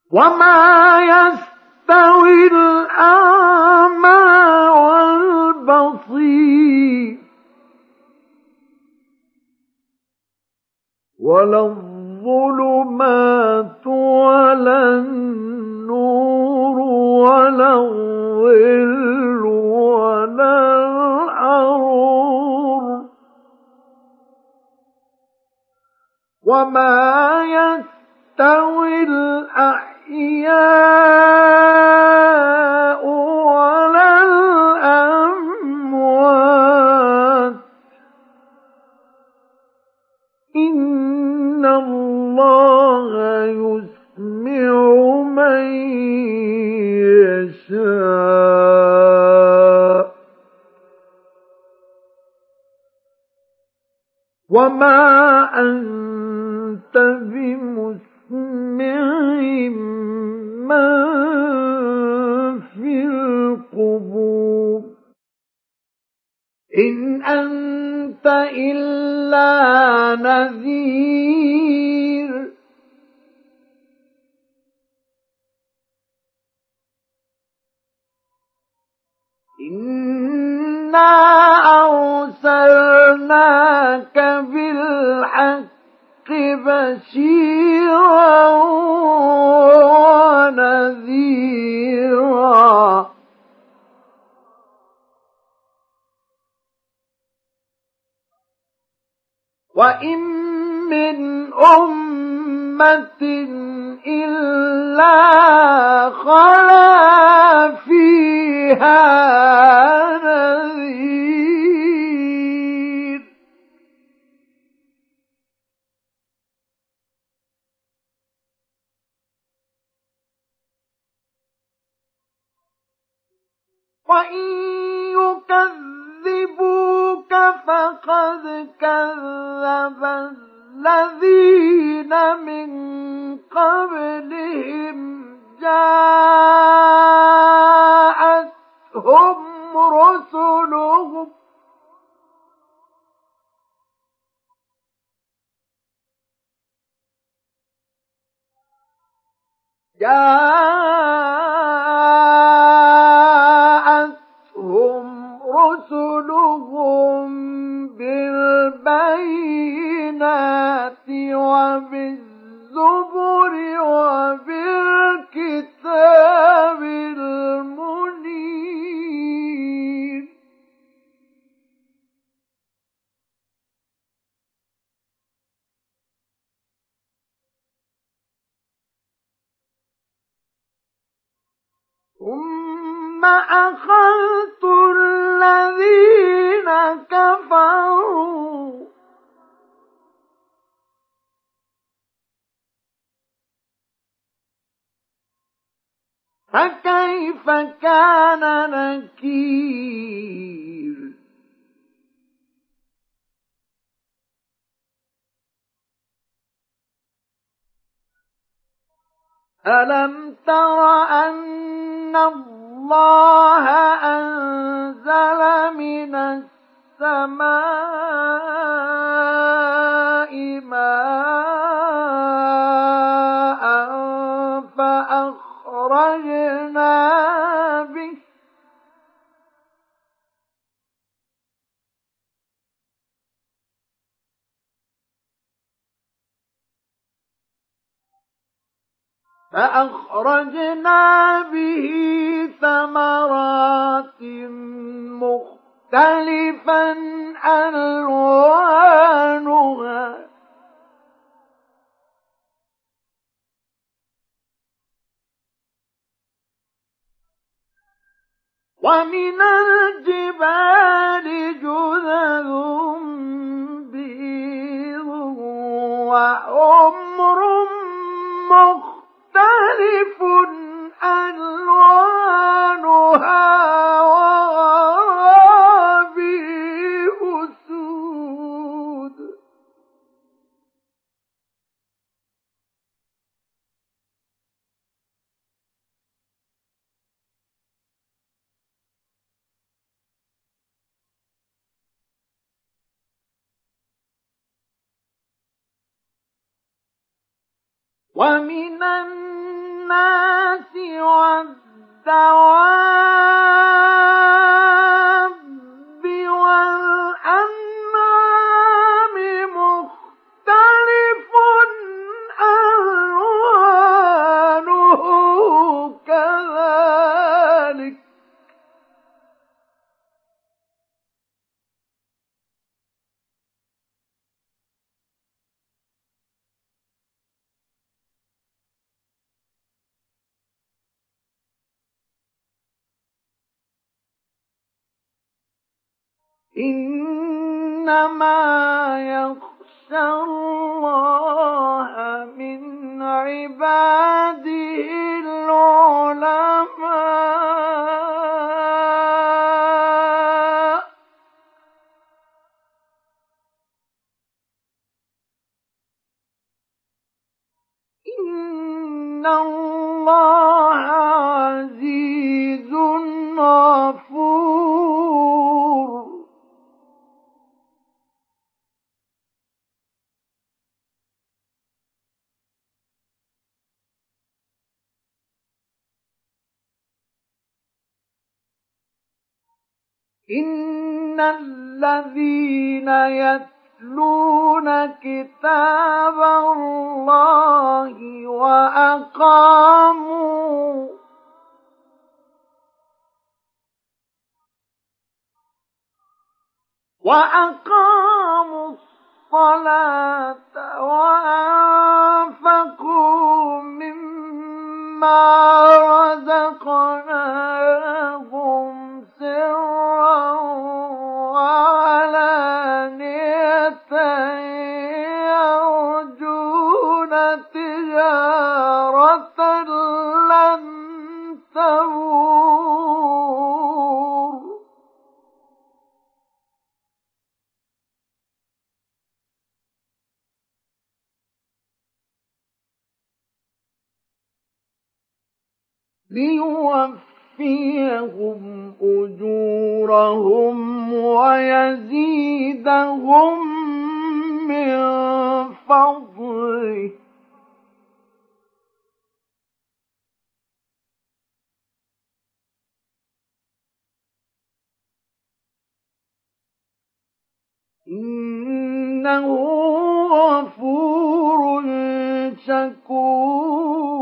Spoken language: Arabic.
وما يستوي الأعمى والبصير ولا الظلمات ولا النور ولا الظل ولا الحرور وما يستوي الأحياء ولا الأموات إن الله يسمع من يشاء وما أنت بمسمع من في القبور إن أنت إلا نذير إنا أرسلناك بالحق بشيرا ونذيرا وإن من أمة إلا خلا فيها نذير وإن يكذبوك فقد كذب الذين من قبلهم جاءتهم رسلهم بالبينات وبالزبر وبالكتاب المنير ثم أخذت الذين كفروا فكيف كان نكير ألم تر أن الله أنزل من السماء ماء فأخرجنا به ثمرات مختلفا ألوانها ومن الجبال جدد بيض وحمر مختلف ألوانها وغرابيب سود ومن والدواب والأنعام مختلف ألوانه كذلك إنما يخشى الله من عباده العلماء إن الله عزيز غفور إن الذين يتلون كتاب الله وأقاموا الصلاة وأنفقوا مما رزقناهم سرا وعلانية يرجون تجارة لن تبور ليوفيهم أجورهم ويزيدهم من فضله إنه غفور شكور